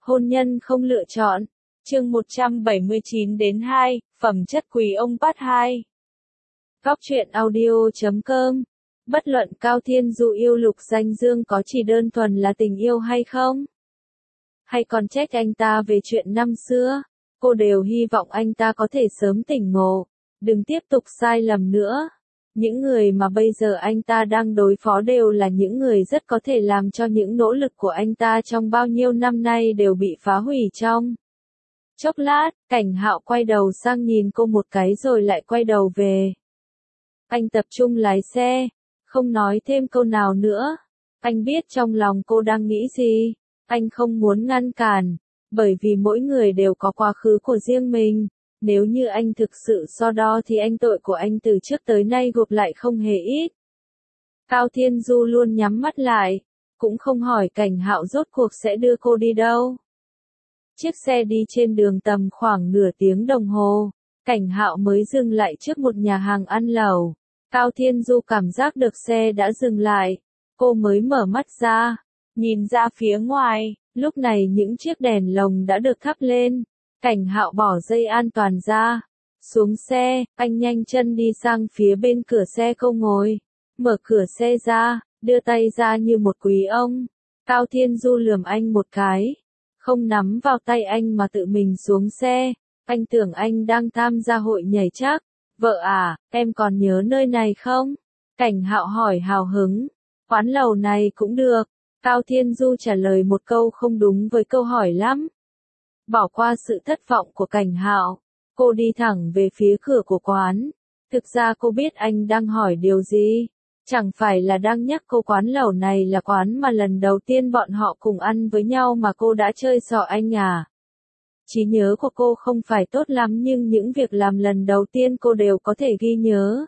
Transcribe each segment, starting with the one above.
Hôn nhân không lựa chọn. Chương 179-2, Phẩm chất quý ông Part 2. Góc truyện audio.com. Bất luận Cao Thiên Du yêu Lục Danh Dương có chỉ đơn thuần là tình yêu hay không, hay còn trách anh ta về chuyện năm xưa, cô đều hy vọng anh ta có thể sớm tỉnh ngộ, đừng tiếp tục sai lầm nữa. Những người mà bây giờ anh ta đang đối phó đều là những người rất có thể làm cho những nỗ lực của anh ta trong bao nhiêu năm nay đều bị phá hủy trong chốc lát. Cảnh Hạo quay đầu sang nhìn cô một cái rồi lại quay đầu về. Anh tập trung lái xe, không nói thêm câu nào nữa. Anh biết trong lòng cô đang nghĩ gì. Anh không muốn ngăn cản, bởi vì mỗi người đều có quá khứ của riêng mình. Nếu như anh thực sự so đo thì tội của anh từ trước tới nay gộp lại không hề ít. Cao Thiên Du luôn nhắm mắt lại, cũng không hỏi Cảnh Hạo rốt cuộc sẽ đưa cô đi đâu. Chiếc xe đi trên đường tầm khoảng nửa tiếng đồng hồ, Cảnh Hạo mới dừng lại trước một nhà hàng ăn lẩu. Cao Thiên Du cảm giác được xe đã dừng lại, cô mới mở mắt ra, nhìn ra phía ngoài, lúc này những chiếc đèn lồng đã được thắp lên. Cảnh Hạo bỏ dây an toàn ra, xuống xe, anh nhanh chân đi sang phía bên cửa xe cô ngồi, mở cửa xe ra, đưa tay ra như một quý ông. Cao Thiên Du lườm anh một cái, không nắm vào tay anh mà tự mình xuống xe. Anh tưởng anh đang tham gia hội nhảy chắc. Vợ à, em còn nhớ nơi này không? Cảnh Hạo hỏi hào hứng. Quán lẩu này cũng được. Cao Thiên Du trả lời một câu không đúng với câu hỏi lắm. Bỏ qua sự thất vọng của Cảnh Hạo, cô đi thẳng về phía cửa của quán. Thực ra cô biết anh đang hỏi điều gì. Chẳng phải là đang nhắc cô quán lẩu này là quán mà lần đầu tiên bọn họ cùng ăn với nhau mà cô đã chơi xỏ anh à? Trí nhớ của cô không phải tốt lắm nhưng những việc làm lần đầu tiên cô đều có thể ghi nhớ.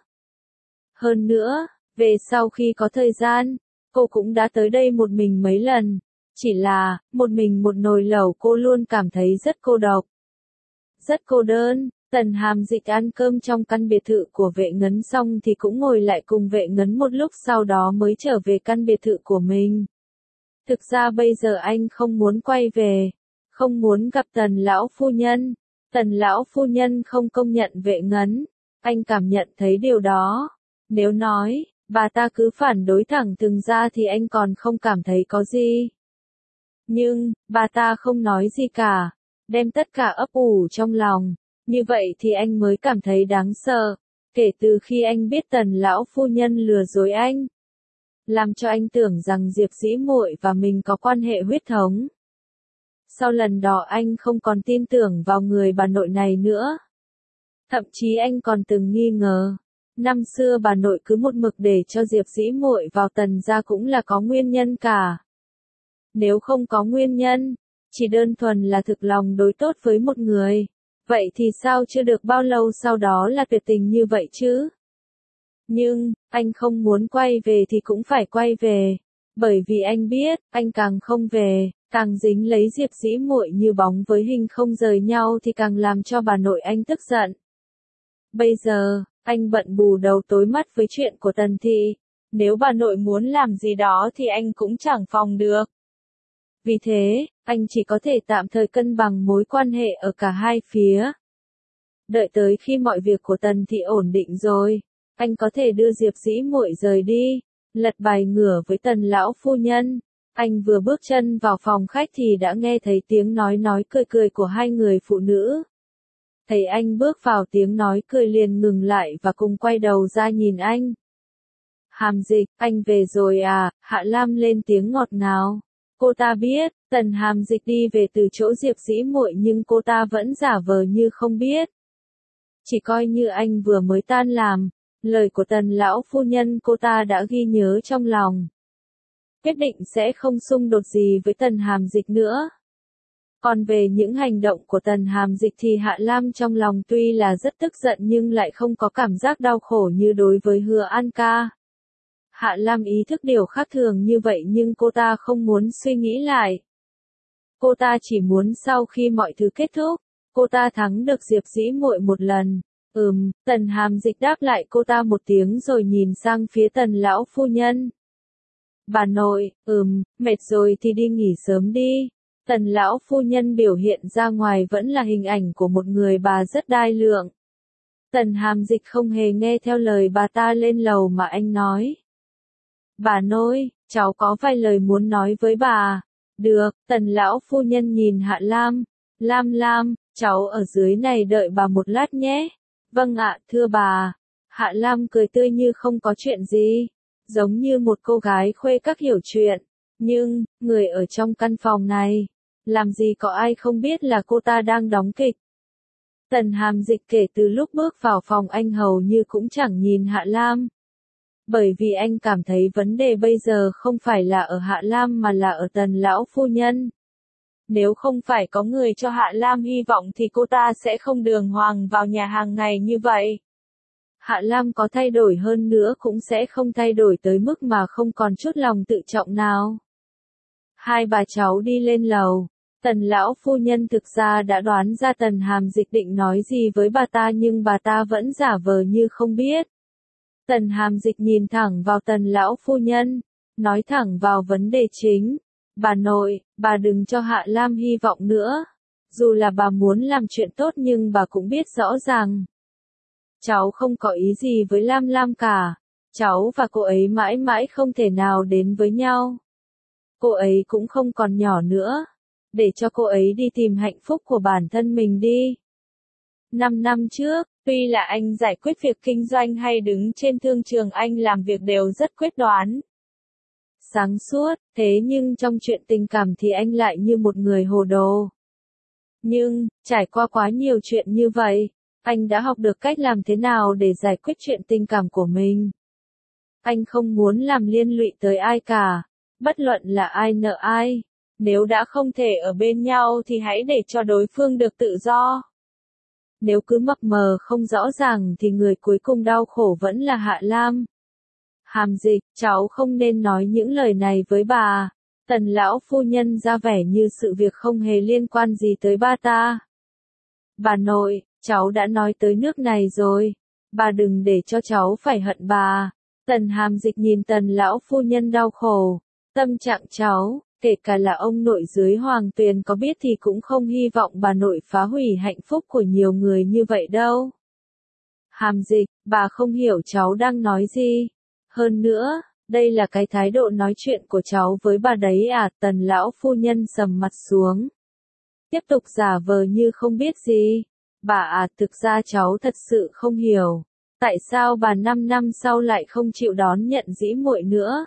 Hơn nữa, về sau khi có thời gian, cô cũng đã tới đây một mình mấy lần. Chỉ là, một mình một nồi lẩu cô luôn cảm thấy rất cô độc. Rất cô đơn. Tần Hàm Dịch ăn cơm trong căn biệt thự của Vệ Ngấn xong thì cũng ngồi lại cùng Vệ Ngấn một lúc sau đó mới trở về căn biệt thự của mình. Thực ra bây giờ anh không muốn quay về, không muốn gặp Tần lão phu nhân. Tần lão phu nhân không công nhận Vệ Ngấn, anh cảm nhận thấy điều đó. Nếu nói, bà ta cứ phản đối thẳng thừng ra thì anh còn không cảm thấy có gì. Nhưng, bà ta không nói gì cả, đem tất cả ấp ủ trong lòng. Như vậy thì anh mới cảm thấy đáng sợ. Kể từ khi anh biết Tần lão phu nhân lừa dối anh, làm cho anh tưởng rằng Diệp Dĩ Muội và mình có quan hệ huyết thống. Sau lần đó anh không còn tin tưởng vào người bà nội này nữa. Thậm chí anh còn từng nghi ngờ, năm xưa bà nội cứ một mực để cho Diệp Dĩ Muội vào Tần gia cũng là có nguyên nhân cả. Nếu không có nguyên nhân, chỉ đơn thuần là thực lòng đối tốt với một người, vậy thì sao chưa được bao lâu sau đó là tuyệt tình như vậy chứ? Nhưng, anh không muốn quay về thì cũng phải quay về, bởi vì anh biết, anh càng không về, càng dính lấy Diệp Dĩ Muội như bóng với hình không rời nhau thì càng làm cho bà nội anh tức giận. Bây giờ, anh bận bù đầu tối mắt với chuyện của Tần thị, nếu bà nội muốn làm gì đó thì anh cũng chẳng phòng được. Vì thế, anh chỉ có thể tạm thời cân bằng mối quan hệ ở cả hai phía. Đợi tới khi mọi việc của Tần thị ổn định rồi, anh có thể đưa Diệp Dĩ Muội rời đi, lật bài ngửa với Tần lão phu nhân. Anh vừa bước chân vào phòng khách thì đã nghe thấy tiếng nói cười cười của hai người phụ nữ. Thấy anh bước vào tiếng nói cười liền ngừng lại và cùng quay đầu ra nhìn anh. Hàm Dịch, anh về rồi à? Hạ Lam lên tiếng ngọt ngào. Cô ta biết, Tần Hàm Dịch đi về từ chỗ Diệp Dĩ Muội nhưng cô ta vẫn giả vờ như không biết. Chỉ coi như anh vừa mới tan làm, lời của Tần lão phu nhân cô ta đã ghi nhớ trong lòng. Quyết định sẽ không xung đột gì với Tần Hàm Dịch nữa. Còn về những hành động của Tần Hàm Dịch thì Hạ Lam trong lòng tuy là rất tức giận nhưng lại không có cảm giác đau khổ như đối với Hứa An ca. Hạ Lam ý thức điều khác thường như vậy nhưng cô ta không muốn suy nghĩ lại. Cô ta chỉ muốn sau khi mọi thứ kết thúc, cô ta thắng được Diệp Dĩ Muội một lần. Tần Hàm Dịch đáp lại cô ta một tiếng rồi nhìn sang phía Tần lão phu nhân. Bà nội, mệt rồi thì đi nghỉ sớm đi. Tần lão phu nhân biểu hiện ra ngoài vẫn là hình ảnh của một người bà rất đai lượng. Tần Hàm Dịch không hề nghe theo lời bà ta lên lầu mà anh nói. Bà nội, cháu có vài lời muốn nói với bà. Được, Tần lão phu nhân nhìn Hạ Lam. Lam Lam, cháu ở dưới này đợi bà một lát nhé. Vâng ạ, thưa bà. Hạ Lam cười tươi như không có chuyện gì. Giống như một cô gái khuê các hiểu chuyện. Nhưng, người ở trong căn phòng này, làm gì có ai không biết là cô ta đang đóng kịch. Tần Hàm Dịch kể từ lúc bước vào phòng anh hầu như cũng chẳng nhìn Hạ Lam. Bởi vì anh cảm thấy vấn đề bây giờ không phải là ở Hạ Lam mà là ở Tần lão phu nhân. Nếu không phải có người cho Hạ Lam hy vọng thì cô ta sẽ không đường hoàng vào nhà hàng ngày như vậy. Hạ Lam có thay đổi hơn nữa cũng sẽ không thay đổi tới mức mà không còn chút lòng tự trọng nào. Hai bà cháu đi lên lầu. Tần lão phu nhân thực ra đã đoán ra Tần Hàm Dịch định nói gì với bà ta nhưng bà ta vẫn giả vờ như không biết. Tần Hàm Dịch nhìn thẳng vào Tần lão phu nhân, nói thẳng vào vấn đề chính. Bà nội, bà đừng cho Hạ Lam hy vọng nữa. Dù là bà muốn làm chuyện tốt nhưng bà cũng biết rõ ràng. Cháu không có ý gì với Lam Lam cả. Cháu và cô ấy mãi mãi không thể nào đến với nhau. Cô ấy cũng không còn nhỏ nữa. Để cho cô ấy đi tìm hạnh phúc của bản thân mình đi. 5 năm trước, tuy là anh giải quyết việc kinh doanh hay đứng trên thương trường anh làm việc đều rất quyết đoán. Sáng suốt, thế nhưng trong chuyện tình cảm thì anh lại như một người hồ đồ. Nhưng, trải qua quá nhiều chuyện như vậy, anh đã học được cách làm thế nào để giải quyết chuyện tình cảm của mình. Anh không muốn làm liên lụy tới ai cả, bất luận là ai nợ ai. Nếu đã không thể ở bên nhau thì hãy để cho đối phương được tự do. Nếu cứ mập mờ không rõ ràng thì người cuối cùng đau khổ vẫn là Hạ Lam. Hàm Dịch, cháu không nên nói những lời này với bà. Tần lão phu nhân ra vẻ như sự việc không hề liên quan gì tới ba ta. Bà nội, cháu đã nói tới nước này rồi. Bà đừng để cho cháu phải hận bà. Tần Hàm Dịch nhìn Tần lão phu nhân đau khổ. Tâm trạng cháu, kể cả là ông nội dưới hoàng tuyền có biết thì cũng không hy vọng bà nội phá hủy hạnh phúc của nhiều người như vậy đâu. Hàm Dịch, bà không hiểu cháu đang nói gì. Hơn nữa, đây là cái thái độ nói chuyện của cháu với bà đấy à? Tần lão phu nhân sầm mặt xuống. Tiếp tục giả vờ như không biết gì. Bà à, thực ra cháu thật sự không hiểu. Tại sao bà 5 năm sau lại không chịu đón nhận dĩ muội nữa?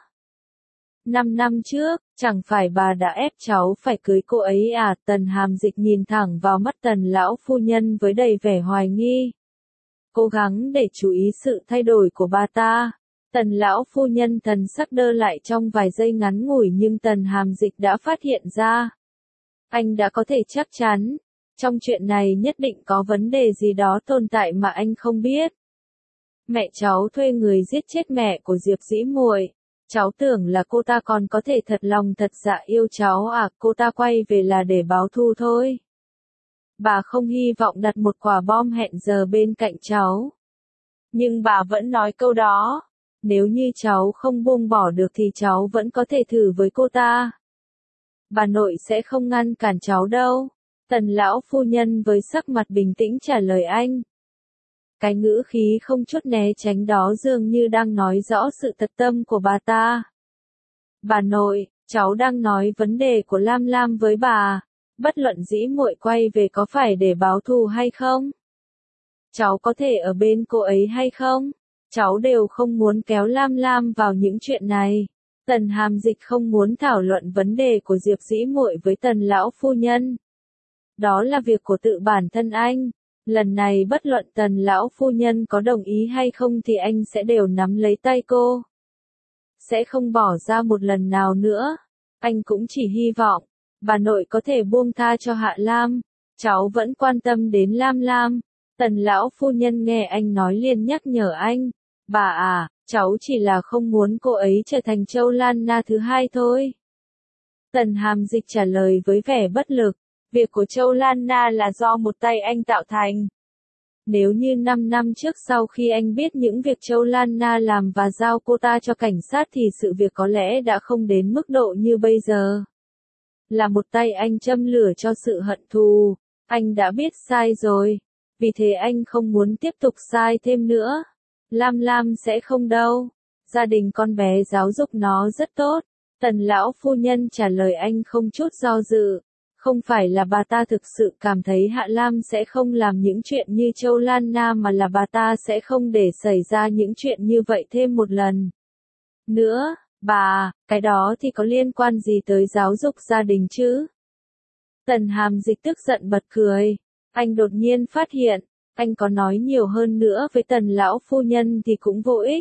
5 năm trước, chẳng phải bà đã ép cháu phải cưới cô ấy à? Tần Hàm Dịch nhìn thẳng vào mắt Tần lão phu nhân với đầy vẻ hoài nghi. Cố gắng để chú ý sự thay đổi của bà ta. Tần lão phu nhân thần sắc đơ lại trong vài giây ngắn ngủi nhưng Tần Hàm Dịch đã phát hiện ra. Anh đã có thể chắc chắn, trong chuyện này nhất định có vấn đề gì đó tồn tại mà anh không biết. Mẹ cháu thuê người giết chết mẹ của Diệp Dĩ Muội. Cháu tưởng là cô ta còn có thể thật lòng thật dạ yêu cháu à? Cô ta quay về là để báo thù thôi. Bà không hy vọng đặt một quả bom hẹn giờ bên cạnh cháu. Nhưng bà vẫn nói câu đó. Nếu như cháu không buông bỏ được thì cháu vẫn có thể thử với cô ta. Bà nội sẽ không ngăn cản cháu đâu. Tần lão phu nhân với sắc mặt bình tĩnh trả lời anh. Cái ngữ khí không chút né tránh đó dường như đang nói rõ sự thật tâm của bà ta. Bà nội, cháu đang nói vấn đề của Lam Lam với bà. Bất luận dĩ muội quay về có phải để báo thù hay không? Cháu có thể ở bên cô ấy hay không? Cháu đều không muốn kéo Lam Lam vào những chuyện này. Tần Hàm Dịch không muốn thảo luận vấn đề của Diệp Dĩ Muội với Tần lão phu nhân. Đó là việc của tự bản thân anh. Lần này bất luận Tần lão phu nhân có đồng ý hay không thì anh sẽ đều nắm lấy tay cô. Sẽ không bỏ ra một lần nào nữa. Anh cũng chỉ hy vọng bà nội có thể buông tha cho Hạ Lam. Cháu vẫn quan tâm đến Lam Lam. Tần lão phu nhân nghe anh nói liền nhắc nhở anh. Bà à, cháu chỉ là không muốn cô ấy trở thành Châu Lan Na thứ hai thôi. Tần Hàm Dịch trả lời với vẻ bất lực. Việc của Châu Lan Na là do một tay anh tạo thành. Nếu như 5 năm trước sau khi anh biết những việc Châu Lan Na làm và giao cô ta cho cảnh sát thì sự việc có lẽ đã không đến mức độ như bây giờ. Là một tay anh châm lửa cho sự hận thù. Anh đã biết sai rồi. Vì thế anh không muốn tiếp tục sai thêm nữa. Lam Lam sẽ không đâu. Gia đình con bé giáo dục nó rất tốt. Tần lão phu nhân trả lời anh không chút do dự. Không phải là bà ta thực sự cảm thấy Hạ Lam sẽ không làm những chuyện như Châu Lan Na, mà là bà ta sẽ không để xảy ra những chuyện như vậy thêm một lần nữa. Bà, cái đó thì có liên quan gì tới giáo dục gia đình chứ? Tần Hàm Dịch tức giận bật cười. Anh đột nhiên phát hiện, anh có nói nhiều hơn nữa với Tần lão phu nhân thì cũng vô ích.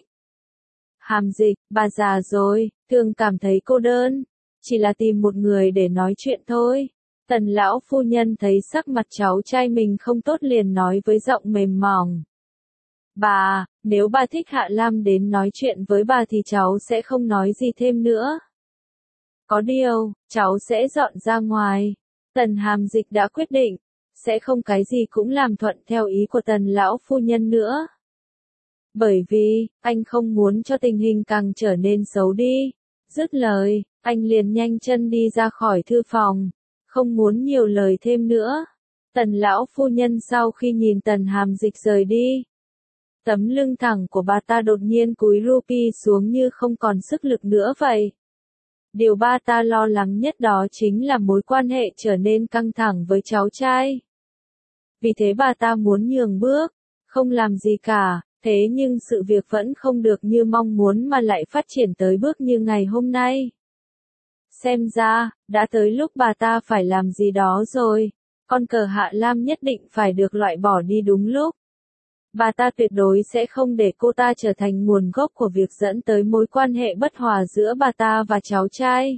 Hàm Dịch, bà già rồi, thường cảm thấy cô đơn, chỉ là tìm một người để nói chuyện thôi. Tần lão phu nhân thấy sắc mặt cháu trai mình không tốt liền nói với giọng mềm mỏng. Bà, nếu bà thích Hạ Lam đến nói chuyện với bà thì cháu sẽ không nói gì thêm nữa. Có điều, cháu sẽ dọn ra ngoài. Tần Hàm Dịch đã quyết định, sẽ không cái gì cũng làm thuận theo ý của Tần lão phu nhân nữa. Bởi vì, anh không muốn cho tình hình càng trở nên xấu đi. Dứt lời, anh liền nhanh chân đi ra khỏi thư phòng. Không muốn nhiều lời thêm nữa. Tần lão phu nhân sau khi nhìn Tần Hàm Dịch rời đi, tấm lưng thẳng của bà ta đột nhiên cúi Ruby xuống như không còn sức lực nữa vậy. Điều bà ta lo lắng nhất đó chính là mối quan hệ trở nên căng thẳng với cháu trai. Vì thế bà ta muốn nhường bước, không làm gì cả, thế nhưng sự việc vẫn không được như mong muốn mà lại phát triển tới bước như ngày hôm nay. Xem ra, đã tới lúc bà ta phải làm gì đó rồi. Con cờ Hạ Lam nhất định phải được loại bỏ đi đúng lúc. Bà ta tuyệt đối sẽ không để cô ta trở thành nguồn gốc của việc dẫn tới mối quan hệ bất hòa giữa bà ta và cháu trai.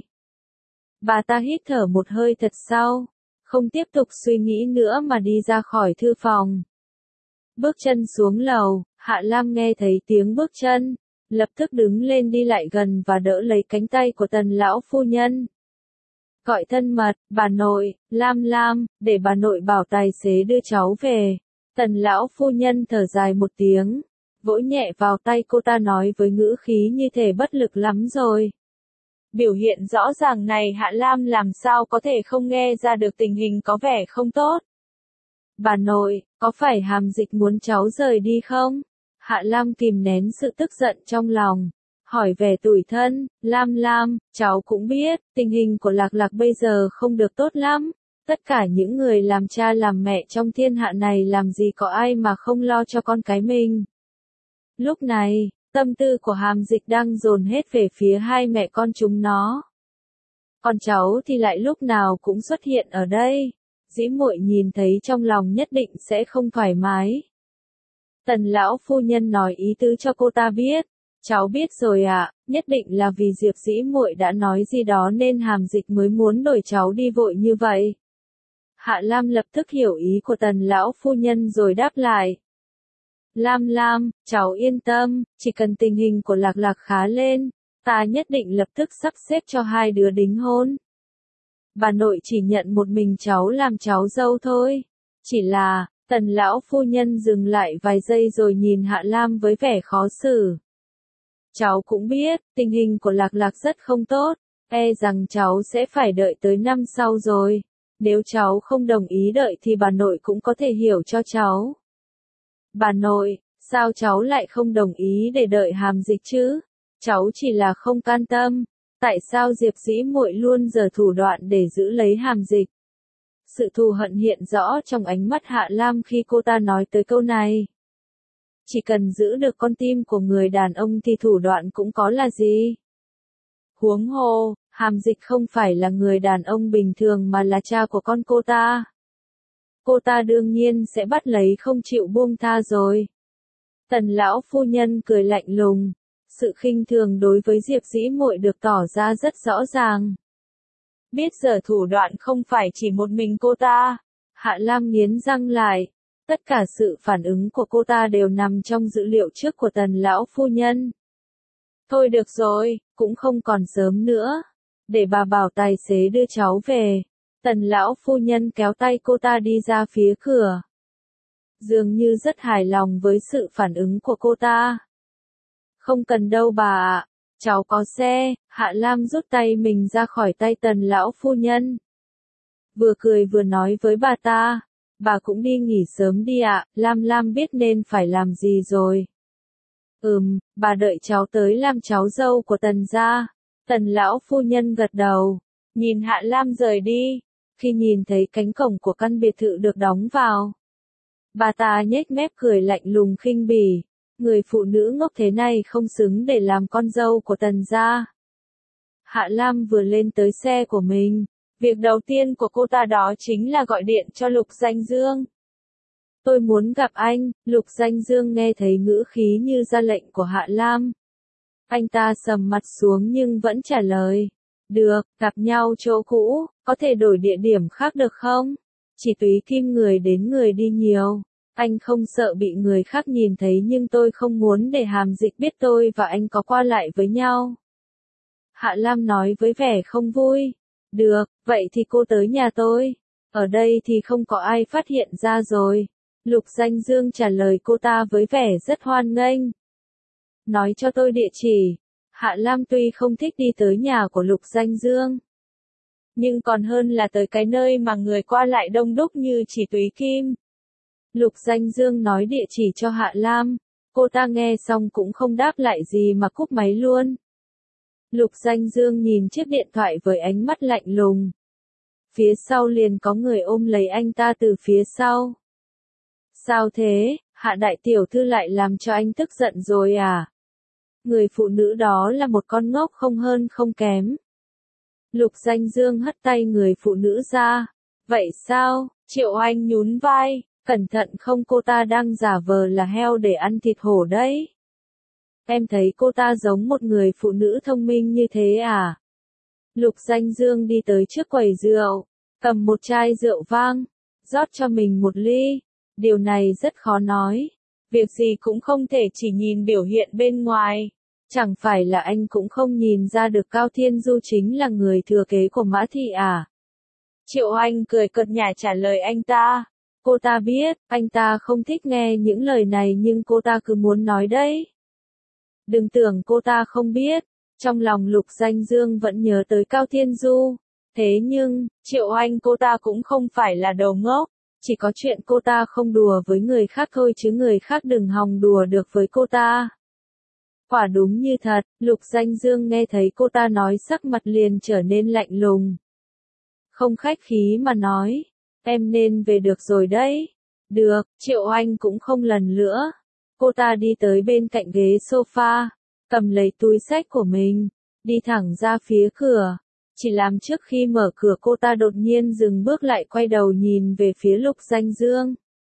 Bà ta hít thở một hơi thật sâu, không tiếp tục suy nghĩ nữa mà đi ra khỏi thư phòng. Bước chân xuống lầu, Hạ Lam nghe thấy tiếng bước chân, lập tức đứng lên đi lại gần và đỡ lấy cánh tay của Tần lão phu nhân. Gọi thân mật, bà nội, Lam Lam, để bà nội bảo tài xế đưa cháu về. Tần lão phu nhân thở dài một tiếng, vỗ nhẹ vào tay cô ta nói với ngữ khí như thể bất lực lắm rồi. Biểu hiện rõ ràng này Hạ Lam làm sao có thể không nghe ra được tình hình có vẻ không tốt. Bà nội, có phải Hàm Dịch muốn cháu rời đi không? Hạ Lam kìm nén sự tức giận trong lòng, hỏi vẻ tủi thân. Lam Lam, cháu cũng biết, tình hình của Lạc Lạc bây giờ không được tốt lắm. Tất cả những người làm cha làm mẹ trong thiên hạ này làm gì có ai mà không lo cho con cái mình. Lúc này, tâm tư của Hàm Dịch đang dồn hết về phía hai mẹ con chúng nó. Còn cháu thì lại lúc nào cũng xuất hiện ở đây. Dĩ muội nhìn thấy trong lòng nhất định sẽ không thoải mái. Tần lão phu nhân nói ý tứ cho cô ta biết. Cháu biết rồi ạ, nhất định là vì Diệp Dĩ muội đã nói gì đó nên Hàm Dịch mới muốn đuổi cháu đi vội như vậy. Hạ Lam lập tức hiểu ý của Tần lão phu nhân rồi đáp lại. Lam Lam, cháu yên tâm, chỉ cần tình hình của Lạc Lạc khá lên, ta nhất định lập tức sắp xếp cho hai đứa đính hôn. Bà nội chỉ nhận một mình cháu làm cháu dâu thôi. Chỉ là, Tần lão phu nhân dừng lại vài giây rồi nhìn Hạ Lam với vẻ khó xử. Cháu cũng biết, tình hình của Lạc Lạc rất không tốt, e rằng cháu sẽ phải đợi tới năm sau rồi. Nếu cháu không đồng ý đợi thì bà nội cũng có thể hiểu cho cháu. Bà nội, sao cháu lại không đồng ý để đợi Hàm Dịch chứ? Cháu chỉ là không can tâm. Tại sao Diệp Dĩ muội luôn giở thủ đoạn để giữ lấy Hàm Dịch? Sự thù hận hiện rõ trong ánh mắt Hạ Lam khi cô ta nói tới câu này. Chỉ cần giữ được con tim của người đàn ông thì thủ đoạn cũng có là gì? Huống hồ, Hàm Dịch không phải là người đàn ông bình thường mà là cha của con cô ta. Cô ta đương nhiên sẽ bắt lấy không chịu buông tha rồi. Tần lão phu nhân cười lạnh lùng. Sự khinh thường đối với Diệp Dĩ muội được tỏ ra rất rõ ràng. Biết giờ thủ đoạn không phải chỉ một mình cô ta. Hạ Lam nghiến răng lại. Tất cả sự phản ứng của cô ta đều nằm trong dữ liệu trước của Tần lão phu nhân. Thôi được rồi, cũng không còn sớm nữa. Để bà bảo tài xế đưa cháu về. Tần lão phu nhân kéo tay cô ta đi ra phía cửa. Dường như rất hài lòng với sự phản ứng của cô ta. Không cần đâu bà ạ. Cháu có xe, Hạ Lam rút tay mình ra khỏi tay Tần lão phu nhân. Vừa cười vừa nói với bà ta, bà cũng đi nghỉ sớm đi ạ, Lam Lam biết nên phải làm gì rồi. Bà đợi cháu tới làm cháu dâu của Tần gia. Tần lão phu nhân gật đầu, nhìn Hạ Lam rời đi. Khi nhìn thấy cánh cổng của căn biệt thự được đóng vào, bà ta nhếch mép cười lạnh lùng khinh bỉ. Người phụ nữ ngốc thế này không xứng để làm con dâu của Tần gia. Hạ Lam vừa lên tới xe của mình, việc đầu tiên của cô ta đó chính là gọi điện cho Lục Danh Dương. Tôi muốn gặp anh. Lục Danh Dương nghe thấy ngữ khí như ra lệnh của Hạ Lam. Anh ta sầm mặt xuống nhưng vẫn trả lời. Được, gặp nhau chỗ cũ, có thể đổi địa điểm khác được không? Chỉ Túy Kim người đến người đi nhiều. Anh không sợ bị người khác nhìn thấy nhưng tôi không muốn để Hàm Dịch biết tôi và anh có qua lại với nhau. Hạ Lam nói với vẻ không vui. Được, vậy thì cô tới nhà tôi. Ở đây thì không có ai phát hiện ra rồi. Lục Danh Dương trả lời cô ta với vẻ rất hoan nghênh. Nói cho tôi địa chỉ. Hạ Lam tuy không thích đi tới nhà của Lục Danh Dương, nhưng còn hơn là tới cái nơi mà người qua lại đông đúc như Chỉ Túy Kim. Lục Danh Dương nói địa chỉ cho Hạ Lam. Cô ta nghe xong cũng không đáp lại gì mà cúp máy luôn. Lục Danh Dương nhìn chiếc điện thoại với ánh mắt lạnh lùng. Phía sau liền có người ôm lấy anh ta từ phía sau. Sao thế, Hạ đại tiểu thư lại làm cho anh tức giận rồi à? Người phụ nữ đó là một con ngốc không hơn không kém. Lục Danh Dương hất tay người phụ nữ ra. Vậy sao? Triệu Anh nhún vai. Cẩn thận không, cô ta đang giả vờ là heo để ăn thịt hổ đấy. Em thấy cô ta giống một người phụ nữ thông minh như thế à? Lục Danh Dương đi tới trước quầy rượu, cầm một chai rượu vang, rót cho mình một ly. Điều này rất khó nói. Việc gì cũng không thể chỉ nhìn biểu hiện bên ngoài. Chẳng phải là anh cũng không nhìn ra được Cao Thiên Du chính là người thừa kế của Mã Thị à? Triệu Anh cười cợt nhả trả lời anh ta. Cô ta biết, anh ta không thích nghe những lời này nhưng cô ta cứ muốn nói đấy. Đừng tưởng cô ta không biết, trong lòng Lục Danh Dương vẫn nhớ tới Cao Thiên Du. Thế nhưng, Triệu Anh cô ta cũng không phải là đầu ngốc, chỉ có chuyện cô ta không đùa với người khác thôi chứ người khác đừng hòng đùa được với cô ta. Quả đúng như thật, Lục Danh Dương nghe thấy cô ta nói sắc mặt liền trở nên lạnh lùng. Không khách khí mà nói, em nên về được rồi đấy. Được, Triệu Anh cũng không lần nữa. Cô ta đi tới bên cạnh ghế sofa, cầm lấy túi xách của mình, đi thẳng ra phía cửa. Chỉ làm trước khi mở cửa cô ta đột nhiên dừng bước lại quay đầu nhìn về phía Lục Danh Dương.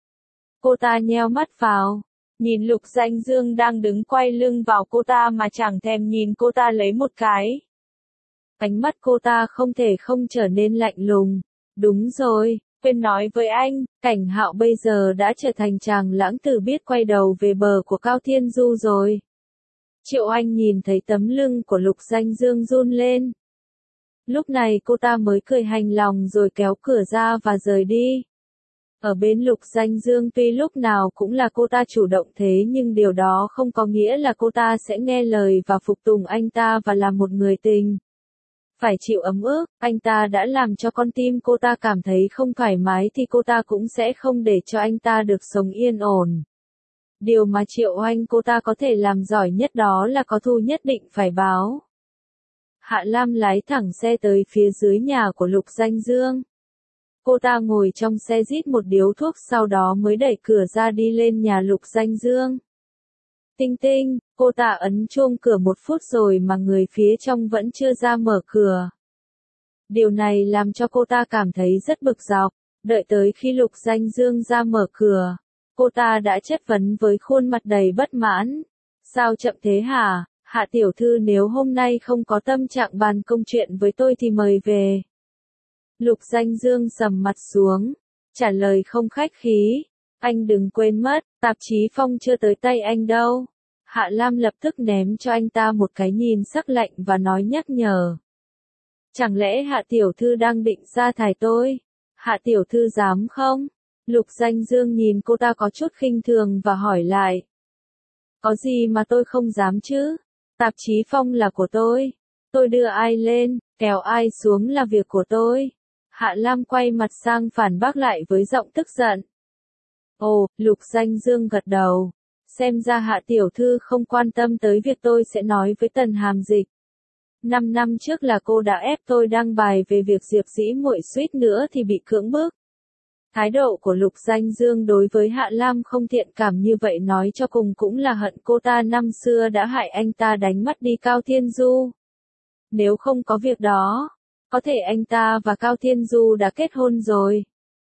Cô ta nheo mắt vào, nhìn Lục Danh Dương đang đứng quay lưng vào cô ta mà chẳng thèm nhìn cô ta lấy một cái. Ánh mắt cô ta không thể không trở nên lạnh lùng. Đúng rồi, quên nói với anh, Cảnh Hạo bây giờ đã trở thành chàng lãng tử biết quay đầu về bờ của Cao Thiên Du rồi. Triệu Anh nhìn thấy tấm lưng của Lục Danh Dương run lên. Lúc này cô ta mới cười hài lòng rồi kéo cửa ra và rời đi. Ở bên Lục Danh Dương tuy lúc nào cũng là cô ta chủ động thế nhưng điều đó không có nghĩa là cô ta sẽ nghe lời và phục tùng anh ta và làm một người tình. Phải chịu ấm ức, anh ta đã làm cho con tim cô ta cảm thấy không thoải mái thì cô ta cũng sẽ không để cho anh ta được sống yên ổn. Điều mà Triệu Anh cô ta có thể làm giỏi nhất đó là có thù nhất định phải báo. Hạ Lam lái thẳng xe tới phía dưới nhà của Lục Danh Dương. Cô ta ngồi trong xe rít một điếu thuốc sau đó mới đẩy cửa ra đi lên nhà Lục Danh Dương. Tinh tinh, cô ta ấn chuông cửa 1 phút rồi mà người phía trong vẫn chưa ra mở cửa. Điều này làm cho cô ta cảm thấy rất bực dọc. Đợi tới khi Lục Danh Dương ra mở cửa, cô ta đã chất vấn với khuôn mặt đầy bất mãn. Sao chậm thế hả? Hạ tiểu thư nếu hôm nay không có tâm trạng bàn công chuyện với tôi thì mời về. Lục Danh Dương sầm mặt xuống, trả lời không khách khí. Anh đừng quên mất, tạp chí Phong chưa tới tay anh đâu. Hạ Lam lập tức ném cho anh ta một cái nhìn sắc lạnh và nói nhắc nhở. Chẳng lẽ Hạ tiểu thư đang định sa thải tôi? Hạ tiểu thư dám không? Lục Danh Dương nhìn cô ta có chút khinh thường và hỏi lại. Có gì mà tôi không dám chứ? Tạp chí phong là của tôi đưa ai lên, kéo ai xuống là việc của tôi. Hạ Lam quay mặt sang phản bác lại với giọng tức giận. Ồ, Lục Danh Dương gật đầu. Xem ra Hạ tiểu thư không quan tâm tới việc tôi sẽ nói với Tần Hàm Dịch. 5 năm trước là cô đã ép tôi đăng bài về việc Diệp Dĩ Muội suýt nữa thì bị cưỡng bức. Thái độ của Lục Danh Dương đối với Hạ Lam không thiện cảm như vậy nói cho cùng cũng là hận cô ta năm xưa đã hại anh ta đánh mất đi Cao Thiên Du. Nếu không có việc đó, có thể anh ta và Cao Thiên Du đã kết hôn rồi.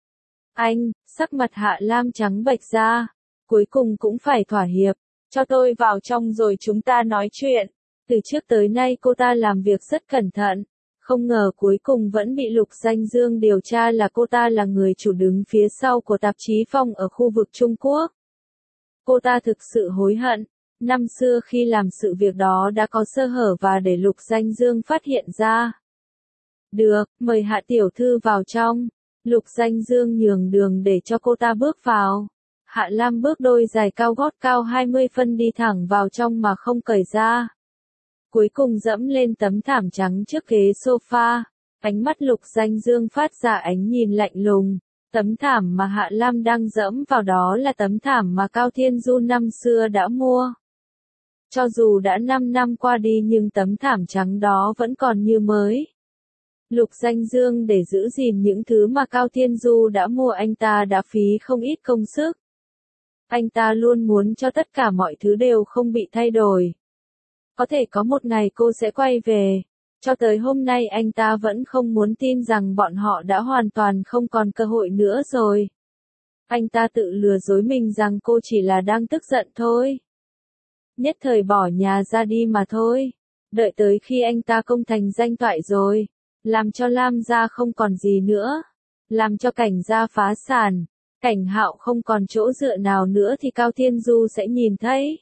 Anh, sắc mặt Hạ Lam trắng bệch ra, cuối cùng cũng phải thỏa hiệp, cho tôi vào trong rồi chúng ta nói chuyện. Từ trước tới nay cô ta làm việc rất cẩn thận, không ngờ cuối cùng vẫn bị Lục Danh Dương điều tra là cô ta là người chủ đứng phía sau của tạp chí Phong ở khu vực Trung Quốc. Cô ta thực sự hối hận, năm xưa khi làm sự việc đó đã có sơ hở và để Lục Danh Dương phát hiện ra. Được, mời Hạ tiểu thư vào trong. Lục Danh Dương nhường đường để cho cô ta bước vào. Hạ Lam bước đôi giày cao gót cao 20 phân đi thẳng vào trong mà không cởi ra. Cuối cùng dẫm lên tấm thảm trắng trước ghế sofa. Ánh mắt Lục Danh Dương phát ra ánh nhìn lạnh lùng. Tấm thảm mà Hạ Lam đang dẫm vào đó là tấm thảm mà Cao Thiên Du năm xưa đã mua. Cho dù đã 5 năm qua đi nhưng tấm thảm trắng đó vẫn còn như mới. Lục Danh Dương để giữ gìn những thứ mà Cao Thiên Du đã mua anh ta đã phí không ít công sức. Anh ta luôn muốn cho tất cả mọi thứ đều không bị thay đổi. Có thể có một ngày cô sẽ quay về. Cho tới hôm nay anh ta vẫn không muốn tin rằng bọn họ đã hoàn toàn không còn cơ hội nữa rồi. Anh ta tự lừa dối mình rằng cô chỉ là đang tức giận thôi. Nhất thời bỏ nhà ra đi mà thôi. Đợi tới khi anh ta công thành danh toại rồi. Làm cho Lam gia không còn gì nữa. Làm cho Cảnh gia phá sản. Cảnh Hạo không còn chỗ dựa nào nữa thì Cao Thiên Du sẽ nhìn thấy.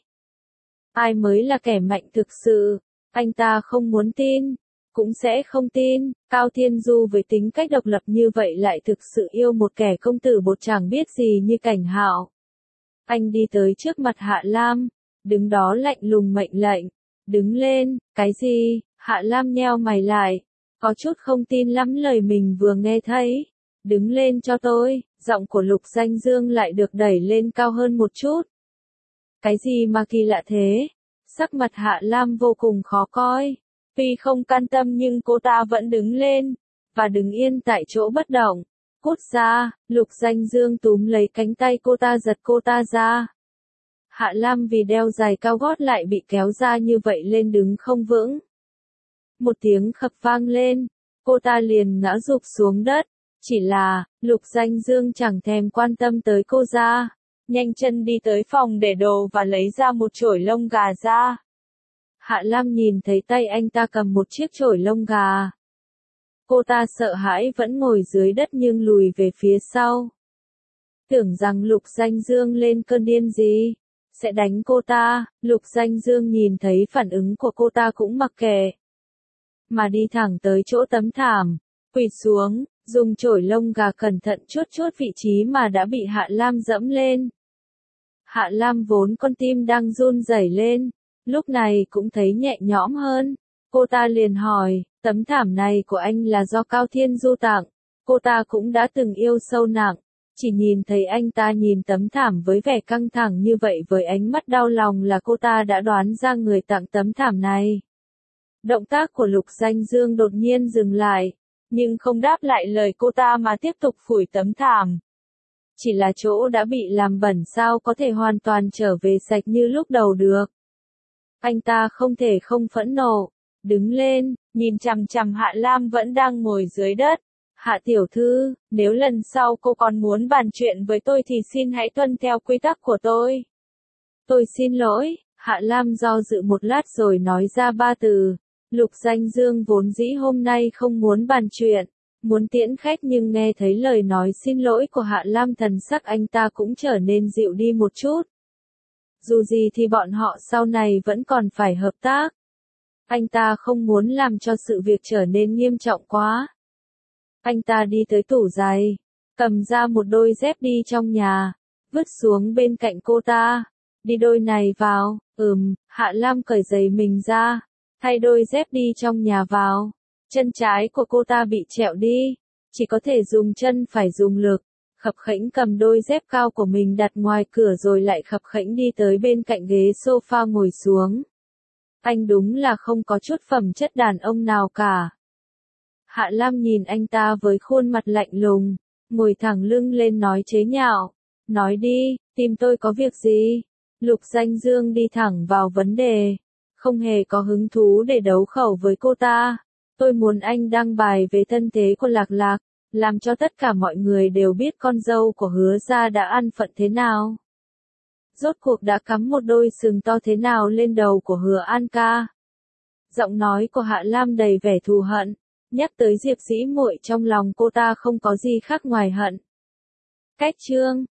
Ai mới là kẻ mạnh thực sự? Anh ta không muốn tin. Cũng sẽ không tin. Cao Thiên Du với tính cách độc lập như vậy lại thực sự yêu một kẻ công tử bột chẳng biết gì như Cảnh Hạo. Anh đi tới trước mặt Hạ Lam. Đứng đó lạnh lùng mệnh lệnh. Đứng lên, cái gì? Hạ Lam nheo mày lại. Có chút không tin lắm lời mình vừa nghe thấy. Đứng lên cho tôi, giọng của Lục Danh Dương lại được đẩy lên cao hơn một chút. Cái gì mà kỳ lạ thế? Sắc mặt Hạ Lam vô cùng khó coi. Tuy không can tâm nhưng cô ta vẫn đứng lên, và đứng yên tại chỗ bất động. Cút ra, Lục Danh Dương túm lấy cánh tay cô ta giật cô ta ra. Hạ Lam vì đeo giày cao gót lại bị kéo ra như vậy lên đứng không vững. Một tiếng khập vang lên, cô ta liền ngã rụp xuống đất. Chỉ là, Lục Danh Dương chẳng thèm quan tâm tới cô ra. Nhanh chân đi tới phòng để đồ và lấy ra một chổi lông gà ra. Hạ Lam nhìn thấy tay anh ta cầm một chiếc chổi lông gà. Cô ta sợ hãi vẫn ngồi dưới đất nhưng lùi về phía sau. Tưởng rằng Lục Danh Dương lên cơn điên gì, sẽ đánh cô ta. Lục Danh Dương nhìn thấy phản ứng của cô ta cũng mặc kệ. Mà đi thẳng tới chỗ tấm thảm, quỳ xuống, dùng chổi lông gà cẩn thận chuốt chuốt vị trí mà đã bị Hạ Lam dẫm lên. Hạ Lam vốn con tim đang run rẩy lên, lúc này cũng thấy nhẹ nhõm hơn. Cô ta liền hỏi, tấm thảm này của anh là do Cao Thiên Du tặng. Cô ta cũng đã từng yêu sâu nặng, chỉ nhìn thấy anh ta nhìn tấm thảm với vẻ căng thẳng như vậy với ánh mắt đau lòng là cô ta đã đoán ra người tặng tấm thảm này. Động tác của Lục Danh Dương đột nhiên dừng lại, nhưng không đáp lại lời cô ta mà tiếp tục phủi tấm thảm. Chỉ là chỗ đã bị làm bẩn sao có thể hoàn toàn trở về sạch như lúc đầu được. Anh ta không thể không phẫn nộ, đứng lên, nhìn chằm chằm Hạ Lam vẫn đang ngồi dưới đất. Hạ tiểu thư, nếu lần sau cô còn muốn bàn chuyện với tôi thì xin hãy tuân theo quy tắc của tôi. Tôi xin lỗi, Hạ Lam do dự một lát rồi nói ra 3 từ. Lục Danh Dương vốn dĩ hôm nay không muốn bàn chuyện, muốn tiễn khách nhưng nghe thấy lời nói xin lỗi của Hạ Lam thần sắc anh ta cũng trở nên dịu đi một chút. Dù gì thì bọn họ sau này vẫn còn phải hợp tác. Anh ta không muốn làm cho sự việc trở nên nghiêm trọng quá. Anh ta đi tới tủ giày, cầm ra một đôi dép đi trong nhà, vứt xuống bên cạnh cô ta. đi đôi này vào, Hạ Lam cởi giày mình ra, thay đôi dép đi trong nhà vào. Chân trái của cô ta bị trẹo đi, chỉ có thể dùng chân phải dùng lực. Khập khẽnh cầm đôi dép cao của mình đặt ngoài cửa rồi lại khập khẽnh đi tới bên cạnh ghế sofa ngồi xuống. Anh đúng là không có chút phẩm chất đàn ông nào cả. Hạ Lam nhìn anh ta với khuôn mặt lạnh lùng, ngồi thẳng lưng lên nói chế nhạo. Nói đi, tìm tôi có việc gì? Lục Danh Dương đi thẳng vào vấn đề, không hề có hứng thú để đấu khẩu với cô ta. Tôi muốn anh đăng bài về thân thế của Lạc Lạc, làm cho tất cả mọi người đều biết con dâu của Hứa gia đã ăn phận thế nào. Rốt cuộc đã cắm một đôi sừng to thế nào lên đầu của Hứa An ca. Giọng nói của Hạ Lam đầy vẻ thù hận, nhắc tới Diệp Dĩ Muội trong lòng cô ta không có gì khác ngoài hận. Cách chương